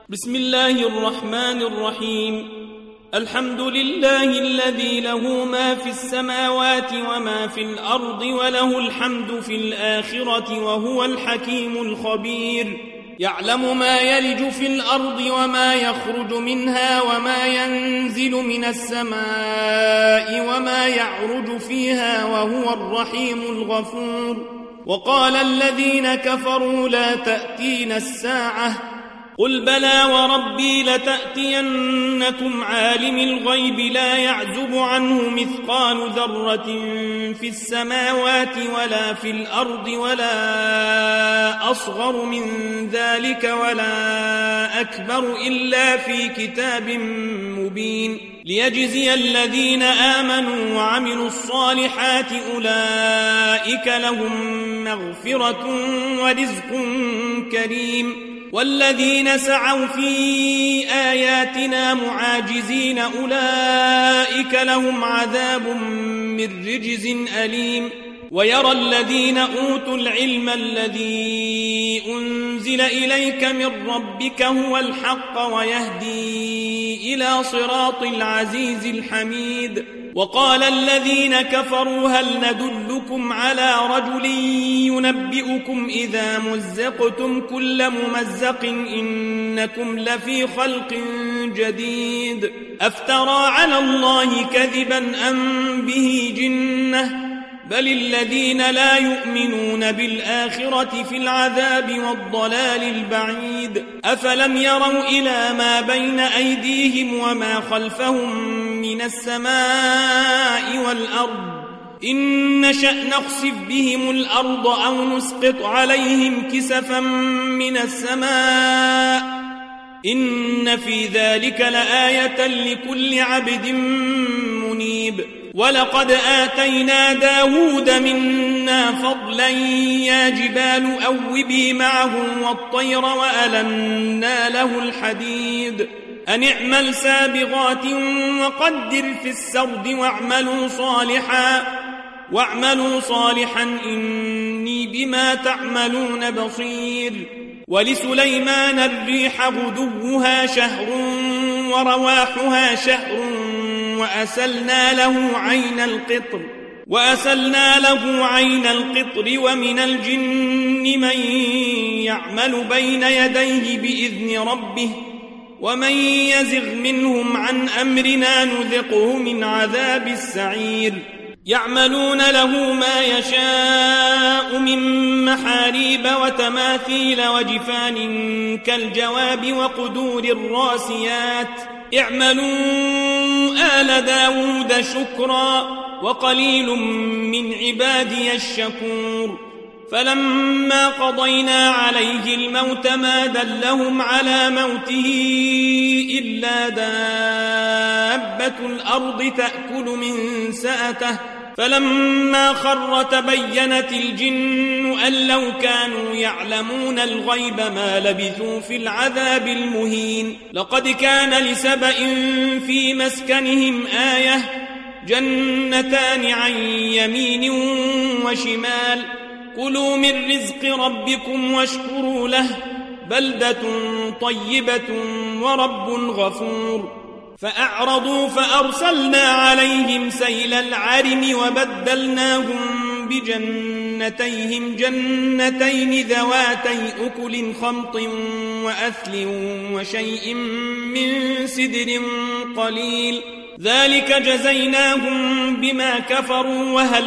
بسم الله الرحمن الرحيم. الحمد لله الذي له ما في السماوات وما في الأرض وله الحمد في الآخرة وهو الحكيم الخبير. يعلم ما يلج في الأرض وما يخرج منها وما ينزل من السماء وما يعرج فيها وهو الرحيم الغفور. وقال الذين كفروا لا تأتينا الساعة قل بلى وربي لتأتينكم عالم الغيب لا يعزب عنه مثقال ذرة في السماوات ولا في الأرض ولا أصغر من ذلك ولا أكبر إلا في كتاب مبين ليجزي الذين آمنوا وعملوا الصالحات أولئك لهم مغفرة ورزق كريم. والذين سعوا في آياتنا معاجزين أولئك لهم عذاب من رجز أليم. ويرى الذين أوتوا العلم الذي أنزل إليك من ربك هو الحق ويهدي إلى صراط العزيز الحميد. وقال الذين كفروا هل ندلكم على رجل ينبئكم إذا مزقتم كل ممزق إنكم لفي خلق جديد أفترى على الله كذبا أم به جنة بل الذين لا يؤمنون بالآخرة في العذاب والضلال البعيد. أفلم يروا إلى ما بين أيديهم وما خلفهم من السماء والأرض إن نشأ نخسف بهم الأرض أو نسقط عليهم كسفا من السماء إن في ذلك لآية لكل عبد منيب. ولقد آتينا داود منا فضلا يا جبال أوبي معه والطير وألنا له الحديد أن اعمل سابغات وقدر في السرد واعملوا صالحا إني بما تعملون بصير. ولسليمان الريح غدوها شهر ورواحها شهر وأسلنا له عين القطر ومن الجن من يعمل بين يديه بإذن ربه ومن يزغ منهم عن أمرنا نذقه من عذاب السعير. يعملون له ما يشاء من محاريب وتماثيل وجفان كالجواب وقدور الراسيات اعملوا آل داود شكرا وقليل من عبادي الشكور. فلما قضينا عليه الموت ما دلهم على موته إلا دابة الأرض تأكل من سأته فلما خر تبينت الجن أن لو كانوا يعلمون الغيب ما لبثوا في العذاب المهين. لقد كان لسبأ في مسكنهم آية جنتان عن يمين وشمال كلوا من رزق ربكم واشكروا له بلدة طيبة ورب غفور. فأعرضوا فأرسلنا عليهم سيل العرم وبدلناهم بجنتيهم جنتين ذواتي أكل خمط وأثل وشيء من سدر قليل ذلك جزيناهم بما كفروا وهل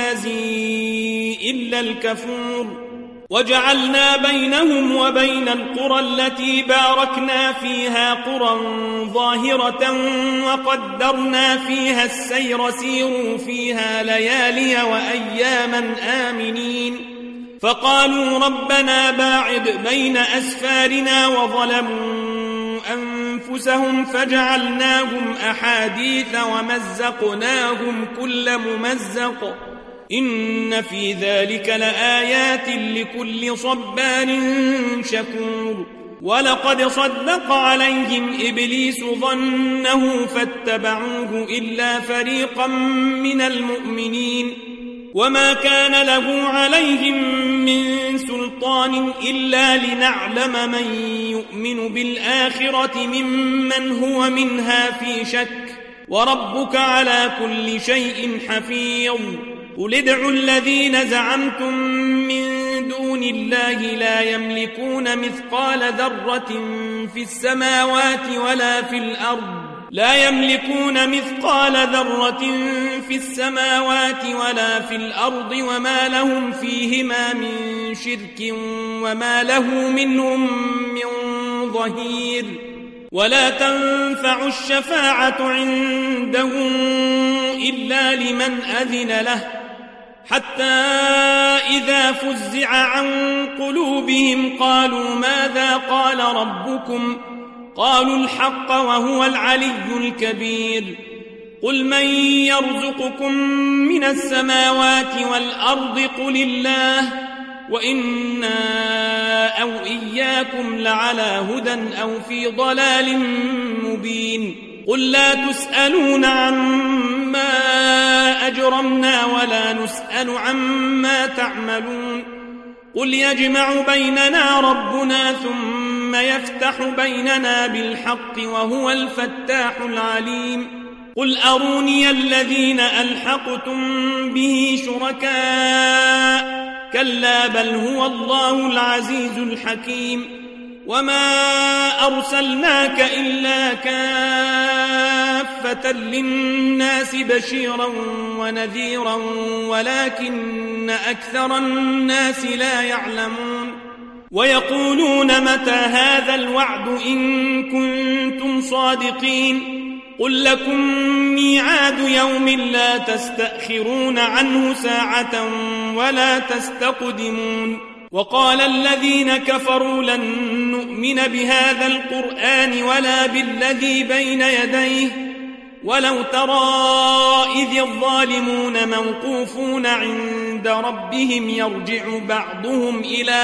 نجازي إلا الكفور. وجعلنا بينهم وبين القرى التي باركنا فيها قرى ظاهرة وقدرنا فيها السير سيروا فيها ليالي وأياما آمنين. فقالوا ربنا باعد بين أسفارنا وظلموا أنفسهم فجعلناهم أحاديث ومزقناهم كل ممزق إن في ذلك لآيات لكل صبار شكور. ولقد صدق عليهم إبليس ظنه فاتبعوه إلا فريقا من المؤمنين وما كان له عليهم من سلطان إلا لنعلم من يؤمن بالآخرة ممن هو منها في شك وربك على كل شيء حفيظ قل ادعوا الذين زعمتم من دون الله لا يملكون مثقال ذرة في السماوات ولا في الأرض وما لهم فيهما من شرك وما له منهم من ظهير ولا تنفع الشفاعة عنده إلا لمن أذن له حتى إذا فزع عن قلوبهم قالوا ماذا قال ربكم قالوا الحق وهو العلي الكبير قل من يرزقكم من السماوات والأرض قل الله وإنا أو إياكم لعلى هدى أو في ضلال مبين قل لا تسألون عما أجرمنا ولا نسأل عما تعملون قل يجمع بيننا ربنا ثم يفتح بيننا بالحق وهو الفتاح العليم قل أروني الذين ألحقتم به شركاء كلا بل هو الله العزيز الحكيم وما أرسلناك إلا كافة للناس بشيرا ونذيرا ولكن أكثر الناس لا يعلمون ويقولون متى هذا الوعد إن كنتم صادقين قل لكم ميعاد يوم لا تستأخرون عنه ساعة ولا تستقدمون وقال الذين كفروا لن نؤمن بهذا القرآن ولا بالذي بين يديه ولو ترى إذ الظالمون موقوفون عند ربهم يرجع بعضهم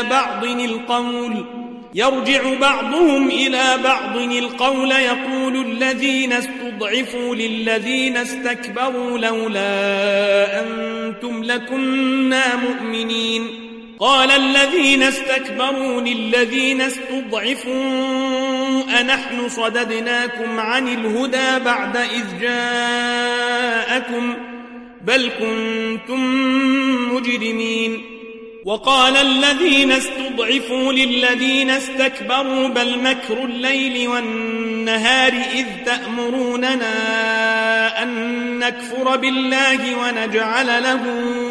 إلى بعض القول يقول الذين استضعفوا للذين استكبروا لولا أنتم لكنا مؤمنين قال الذين استكبروا للذين استضعفوا أنحن صددناكم عن الهدى بعد إذ جاءكم بل كنتم مجرمين وقال الذين استضعفوا للذين استكبروا بل مكر الليل والنهار إذ تأمروننا أن نكفر بالله ونجعل له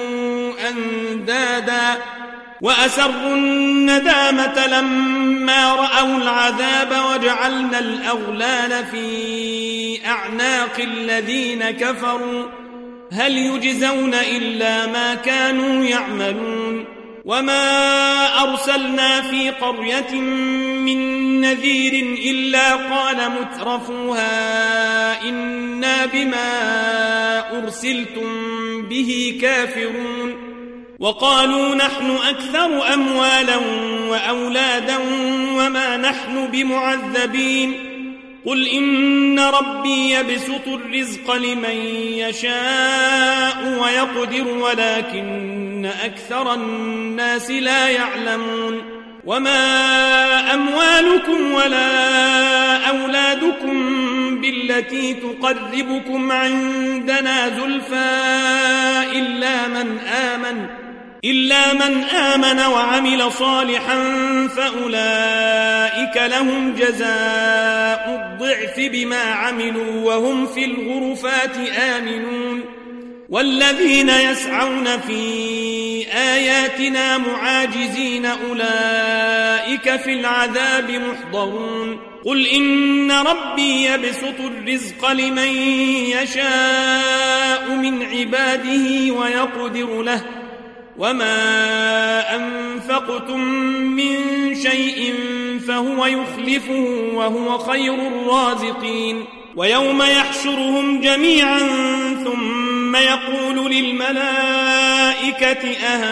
أندادا وأسروا الندامة لما رأوا العذاب وجعلنا الأغلال في أعناق الذين كفروا هل يجزون إلا ما كانوا يعملون وما أرسلنا في قرية من نذير إلا قال مترفوها إنا بما أرسلتم به كافرون وقالوا نحن أكثر أموالا وأولادا وما نحن بمعذبين قل إن ربي يبسط الرزق لمن يشاء ويقدر ولكن أكثر الناس لا يعلمون وما أموالكم ولا أولادكم بالتي تقربكم عندنا زلفى إلا من آمن وعمل صالحا فأولئك لهم جزاء الضعف بما عملوا وهم في الغرفات آمنون والذين يسعون في آياتنا معاجزين أولئك في العذاب محضرون قل إن ربي يبسط الرزق لمن يشاء من عباده ويقدر له وما أنفقتم من شيء فهو يخلفه وهو خير الرازقين ويوم يحشرهم جميعا ثم يقول للملائكة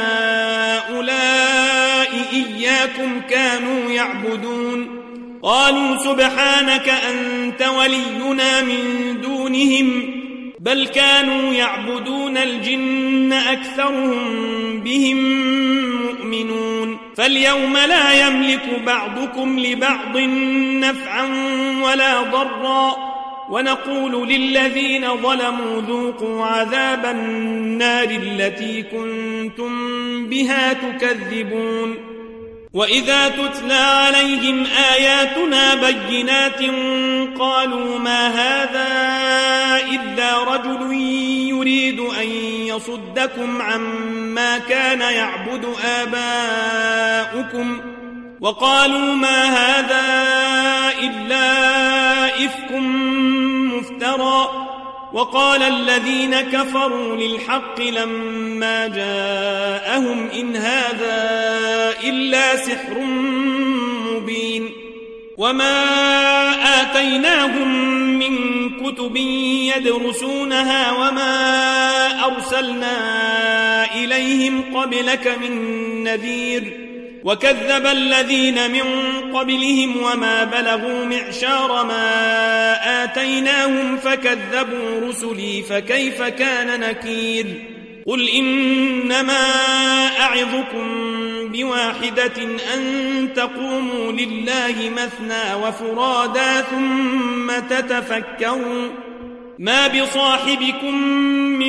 أهؤلاء إياكم كانوا يعبدون قالوا سبحانك أنت ولينا من دونهم بل كانوا يعبدون الجن أكثرهم بهم مؤمنون فاليوم لا يملك بعضكم لبعض نفعا ولا ضرا ونقول للذين ظلموا ذوقوا عذاب النار التي كنتم بها تكذبون وإذا تتلى عليهم آياتنا بينات قالوا ما هذا إلا رجل يريد أن يصدكم عما كان يعبد آباؤكم وقالوا ما هذا إلا إفك مفترى وقال الذين كفروا للحق لما جاءهم إن هذا إلا سحر مبين وما آتيناهم من كتب يدرسونها وما أرسلنا إليهم قبلك من نذير وكذب الذين من قبلهم وما بلغوا معشار ما آتيناهم فكذبوا رسلي فكيف كان نكير قل إنما أعظكم بواحدة أن تقوموا لله مثنى وفرادا ثم تتفكروا ما بصاحبكم من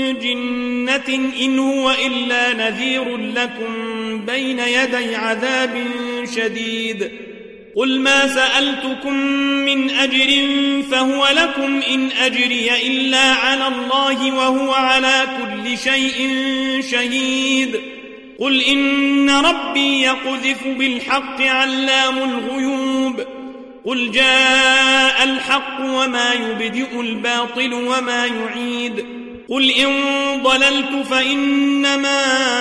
جنة إن هو إلا نذير لكم بين يدي عذاب شديد قل ما سألتكم من أجر فهو لكم إن أجري إلا على الله وهو على كل شيء شهيد قل إن ربي يقذف بالحق علام الغيوب قل جاء الحق وما يبدئ الباطل وما يعيد قل إن ضللت فإنما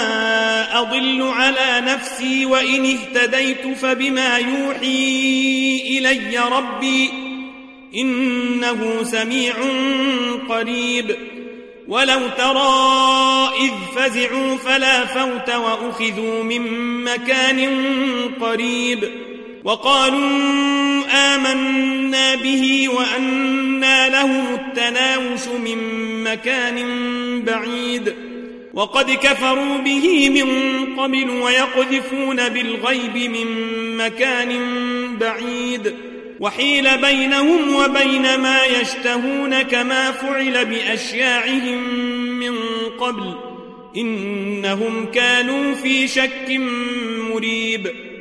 أضل على نفسي وإن اهتديت فبما يوحي إلي ربي إنه سميع قريب ولو ترى إذ فزعوا فلا فوت وأخذوا من مكان قريب وقالوا آمنا به وأنى لهم التناوش من مكان بعيد وقد كفروا به من قبل ويقذفون بالغيب من مكان بعيد وحيل بينهم وبين ما يشتهون كما فعل بأشياعهم من قبل إنهم كانوا في شك مريب